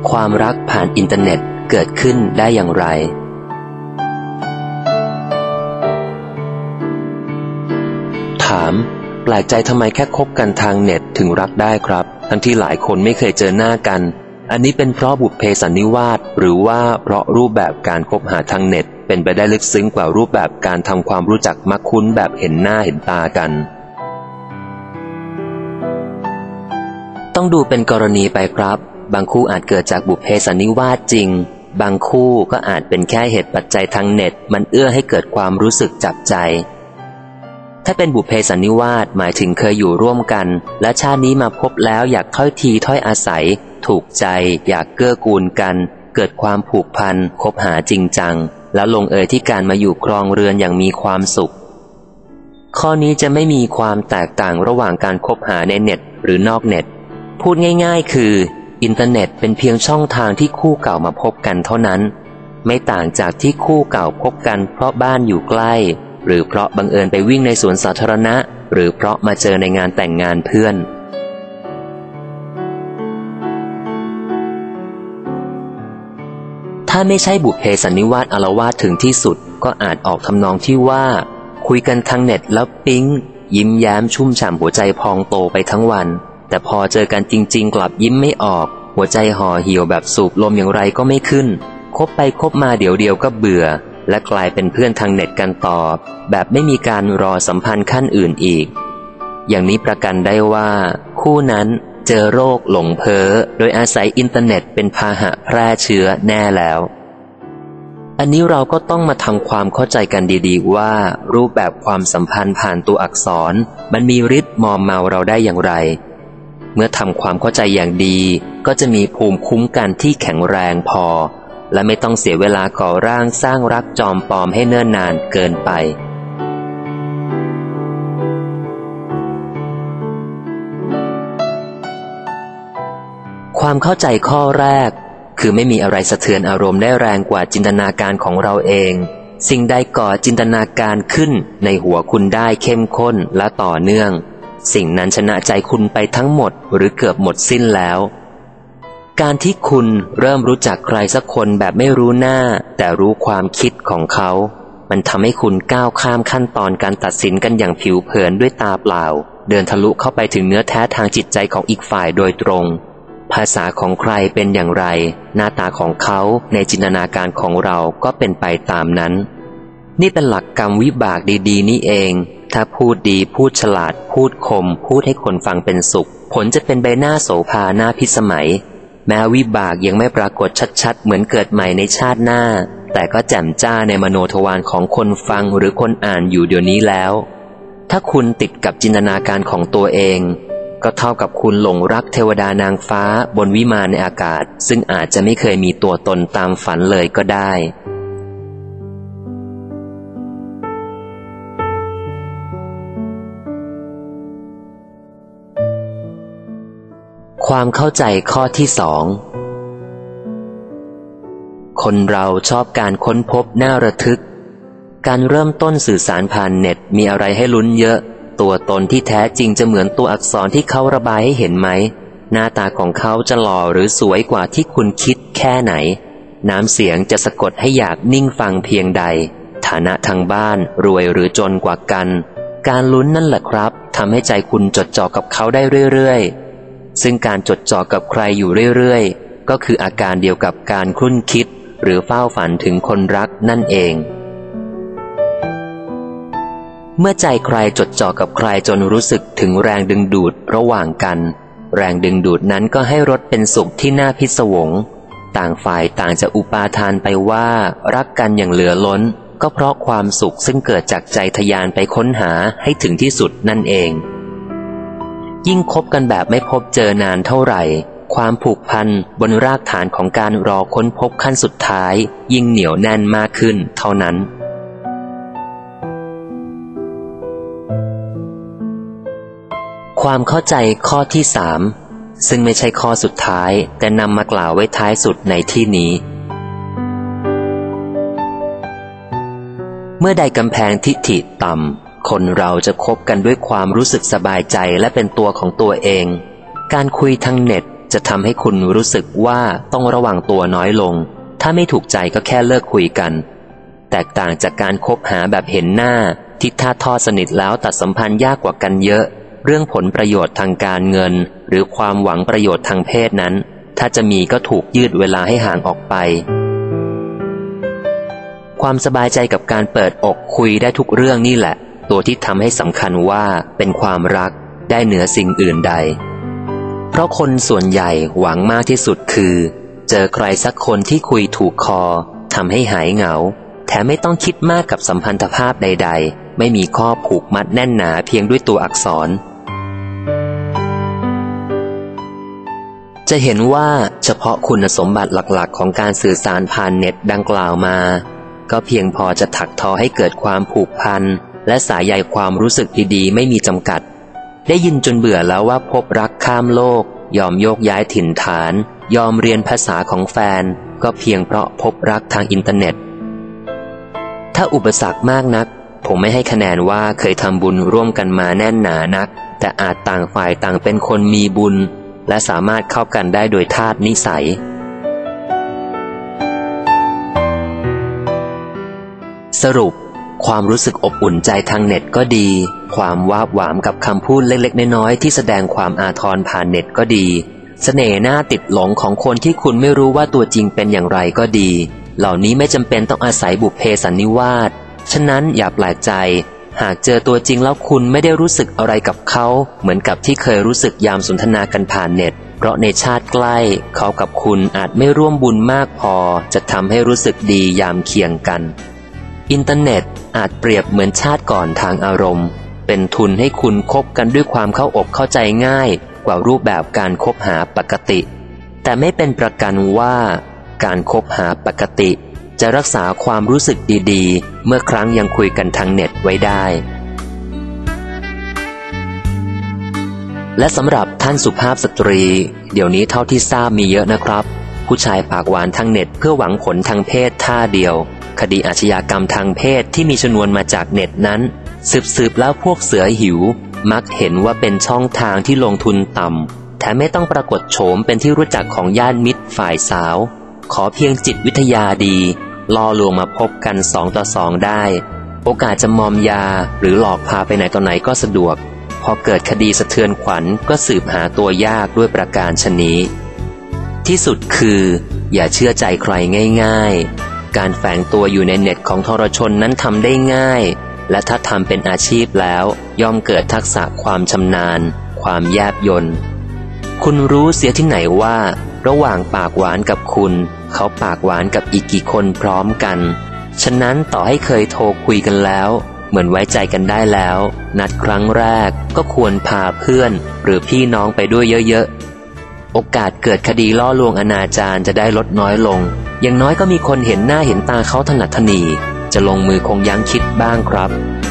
ความรักผ่านอินเทอร์เน็ตเกิดขึ้นได้อย่างไรถามแปลกใจทำไมแค่คบกันทางเน็ตถึงรักได้ครับทั้งที่หลายคนไม่เคยเจอหน้ากันอันนี้เป็นเพราะบุพเพสันนิวาสหรือว่าเพราะรูปแบบการคบหาทางเน็ตเป็นไปได้ลึกซึ้งกว่ารูปแบบการทำความรู้จักมักคุ้นแบบเห็นหน้าเห็นตากันต้องดูเป็นกรณีไปครับบางคู่อาจเกิดจากบุพเพสันนิวาสจริงบางคู่ก็อาจเป็นแค่เหตุปัจจัยทางเน็ตมันเอื้อให้เกิดความรู้สึกจับใจถ้าเป็นบุพเพสันนิวาสหมายถึงเคยอยู่ร่วมกันและชาตินี้มาพบแล้วอยากถ้อยทีถ้อยอาศัยถูกใจอยากเกื้อกูลกันเกิดความผูกพันคบหาจริงจังแล้วลงเอยที่การมาอยู่ครองเรือนอย่างมีความสุขข้อนี้จะไม่มีความแตกต่างระหว่างการคบหาในเน็ตหรือนอกเน็ตพูดง่ายๆคืออินเทอร์เน็ตเป็นเพียงช่องทางที่คู่เก่ามาพบกันเท่านั้นไม่ต่างจากที่คู่เก่าพบกันเพราะบ้านอยู่ใกล้หรือเพราะบังเอิญไปวิ่งในสวนสาธารณะหรือเพราะมาเจอในงานแต่งงานเพื่อนถ้าไม่ใช่บุพเพสันนิวาสอาละวาดถึงที่สุดก็อาจออกทำนองที่ว่าคุยกันทางเน็ตแล้วปิ๊งยิ้มแย้มชุ่มฉ่ำหัวใจพองโตไปทั้งวันแต่พอเจอกันจริงๆกลับยิ้มไม่ออกหัวใจห่อเหี่ยวแบบสูบลมอย่างไรก็ไม่ขึ้นคบไปคบมาเดี๋ยวก็เบื่อและกลายเป็นเพื่อนทางเน็ตกันต่อแบบไม่มีการรอสัมพันธ์ขั้นอื่นอีกอย่างนี้ประกันได้ว่าคู่นั้นเจอโรคหลงเพ้อโดยอาศัยอินเทอร์เน็ตเป็นพาหะแพร่เชื้อแน่แล้วอันนี้เราก็ต้องมาทำความเข้าใจกันดีๆว่ารูปแบบความสัมพันธ์ผ่านตัวอักษรมันมีฤทธิ์มอมเมาเราได้อย่างไรเมื่อทำความเข้าใจอย่างดีก็จะมีภูมิคุ้มกันที่แข็งแรงพอและไม่ต้องเสียเวลาก่อร่างสร้างรักจอมปลอมให้เนิ่นนานเกินไปความเข้าใจข้อแรกคือไม่มีอะไรสะเทือนอารมณ์ได้แรงกว่าจินตนาการของเราเองสิ่งใดก่อจินตนาการขึ้นในหัวคุณได้เข้มข้นและต่อเนื่องสิ่งนั้นชนะใจคุณไปทั้งหมดหรือเกือบหมดสิ้นแล้วการที่คุณเริ่มรู้จักใครสักคนแบบไม่รู้หน้าแต่รู้ความคิดของเขามันทำให้คุณก้าวข้ามขั้นตอนการตัดสินกันอย่างผิวเผินด้วยตาเปล่าเดินทะลุเข้าไปถึงเนื้อแท้ทางจิตใจของอีกฝ่ายโดยตรงภาษาของใครเป็นอย่างไรหน้าตาของเขาในจินตนาการของเราก็เป็นไปตามนั้นนี่เป็นหลักกรรมวิบากดีๆนี่เองถ้าพูดดีพูดฉลาดพูดคมพูดให้คนฟังเป็นสุขผลจะเป็นใบหน้าโสภาหน้าพิสมัยแม้วิบากยังไม่ปรากฏชัดๆเหมือนเกิดใหม่ในชาติหน้าแต่ก็แจ่มจ้าในมโนทวารของคนฟังหรือคนอ่านอยู่เดี๋ยวนี้แล้วถ้าคุณติดกับจินตนาการของตัวเองก็เท่ากับคุณหลงรักเทวดานางฟ้าบนวิมานในอากาศซึ่งอาจจะไม่เคยมีตัวตนตามฝันเลยก็ได้ความเข้าใจข้อที่สองคนเราชอบการค้นพบน่าระทึกการเริ่มต้นสื่อสารผ่านเน็ตมีอะไรให้ลุ้นเยอะตัวตนที่แท้จริงจะเหมือนตัวอักษรที่เขาระบายให้เห็นไหมหน้าตาของเขาจะหล่อหรือสวยกว่าที่คุณคิดแค่ไหนน้ำเสียงจะสะกดให้อยากนิ่งฟังเพียงใดฐานะทางบ้านรวยหรือจนกว่ากันการลุ้นนั่นแหละครับทำให้ใจคุณจดจ่อกับเขาได้เรื่อยๆซึ่งการจดจ่อกับใครอยู่เรื่อยๆก็คืออาการเดียวกับการครุ่นคิดหรือเฝ้าฝันถึงคนรักนั่นเองเมื่อใจใครจดจ่อกับใครจนรู้สึกถึงแรงดึงดูดระหว่างกันแรงดึงดูดนั้นก็ให้รสเป็นสุขที่น่าพิศวงต่างฝ่ายต่างจะอุปาทานไปว่ารักกันอย่างเหลือล้นก็เพราะความสุขซึ่งเกิดจากใจทะยานไปค้นหาให้ถึงที่สุดนั่นเองยิ่งคบกันแบบไม่พบเจอนานเท่าไหร่ความผูกพันบนรากฐานของการรอค้นพบขั้นสุดท้ายยิ่งเหนียวแน่นมากขึ้นเท่านั้นความเข้าใจข้อที่สามซึ่งไม่ใช่ข้อสุดท้ายแต่นำมากล่าวไว้ท้ายสุดในที่นี้เมื่อใดกำแพงทิฐิต่ำคนเราจะคบกันด้วยความรู้สึกสบายใจและเป็นตัวของตัวเองการคุยทางเน็ตจะทำให้คุณรู้สึกว่าต้องระวังตัวน้อยลงถ้าไม่ถูกใจก็แค่เลิกคุยกันแตกต่างจากการคบหาแบบเห็นหน้าที่ถ้าทอดสนิทแล้วตัดสัมพันธ์ยากกว่ากันเยอะเรื่องผลประโยชน์ทางการเงินหรือความหวังประโยชน์ทางเพศนั้นถ้าจะมีก็ถูกยืดเวลาให้ห่างออกไปความสบายใจกับการเปิดอกคุยได้ทุกเรื่องนี่แหละตัวที่ทำให้สำคัญว่าเป็นความรักได้เหนือสิ่งอื่นใดเพราะคนส่วนใหญ่หวังมากที่สุดคือเจอใครสักคนที่คุยถูกคอทำให้หายเหงาแถมไม่ต้องคิดมากกับสัมพันธภาพใดๆไม่มีข้อผูกมัดแน่นหนาเพียงด้วยตัวอักษรจะเห็นว่าเฉพาะคุณสมบัติหลักๆของการสื่อสารผ่านเน็ตดังกล่าวมาก็เพียงพอจะถักทอให้เกิดความผูกพันและสายใยความรู้สึกดีๆไม่มีจำกัดได้ยินจนเบื่อแล้วว่าพบรักข้ามโลกยอมโยกย้ายถิ่นฐานยอมเรียนภาษาของแฟนก็เพียงเพราะพบรักทางอินเทอร์เน็ตถ้าอุปสรรคมากนักผมไม่ให้คะแนนว่าเคยทำบุญร่วมกันมาแน่นหนานักแต่อาจต่างฝ่ายต่างเป็นคนมีบุญและสามารถเข้ากันได้โดยธาตุนิสัยสรุปความรู้สึกอบอุ่นใจทางเน็ตก็ดีความวาบหวามกับคำพูดเล็กๆน้อยๆที่แสดงความอาทรผ่านเน็ตก็ดีเสน่ห์หน้าติดหลงของคนที่คุณไม่รู้ว่าตัวจริงเป็นอย่างไรก็ดีเหล่านี้ไม่จำเป็นต้องอาศัยบุพเพสันนิวาสฉะนั้นอย่าแปลกใจหากเจอตัวจริงแล้วคุณไม่ได้รู้สึกอะไรกับเขาเหมือนกับที่เคยรู้สึกยามสนทนากันผ่านเน็ตเพราะในชาติใกล้เขากับคุณอาจไม่ร่วมบุญมากพอจะทำให้รู้สึกดียามเคียงกันอินเทอร์เน็ตอาจเปรียบเหมือนชาติก่อนทางอารมณ์เป็นทุนให้คุณคบกันด้วยความเข้าอกเข้าใจง่ายกว่ารูปแบบการคบหาปกติแต่ไม่เป็นประกันว่าการคบหาปกติจะรักษาความรู้สึกดีๆเมื่อครั้งยังคุยกันทางเน็ตไว้ได้และสำหรับท่านสุภาพสตรีเดี๋ยวนี้เท่าที่ทราบมีเยอะนะครับผู้ชายปากหวานทางเน็ตเพื่อหวังผลทางเพศท่าเดียวคดีอาชญากรรมทางเพศที่มีชนวนมาจากเน็ตนั้นสืบแล้วพวกเสือหิวมักเห็นว่าเป็นช่องทางที่ลงทุนต่ำแถมไม่ต้องปรากฏโฉมเป็นที่รู้จักของญาติมิตรฝ่ายสาวขอเพียงจิตวิทยาดีล่อลวงมาพบกัน2 ต่อ 2ได้โอกาสจะมอมยาหรือหลอกพาไปไหนต่อไหนก็สะดวกพอเกิดคดีสะเทือนขวัญก็สืบหาตัวยากด้วยประการฉะนี้ที่สุดคืออย่าเชื่อใจใครง่ายๆการแฝงตัวอยู่ในเน็ตของทรชนนั้นทำได้ง่ายและถ้าทำเป็นอาชีพแล้วย่อมเกิดทักษะความชำนาญความแยบยลคุณรู้เสียที่ไหนว่าระหว่างปากหวานกับคุณเขาปากหวานกับอีกกี่คนพร้อมกันฉะนั้นต่อให้เคยโทรคุยกันแล้วเหมือนไว้ใจกันได้แล้วนัดครั้งแรกก็ควรพาเพื่อนหรือพี่น้องไปด้วยเยอะๆโอกาสเกิดคดีล่อลวงอนาจารจะได้ลดน้อยลงอย่างน้อยก็มีคนเห็นหน้าเห็นตาเขาถนัดถนีจะลงมือคงยั้งคิดบ้างครับ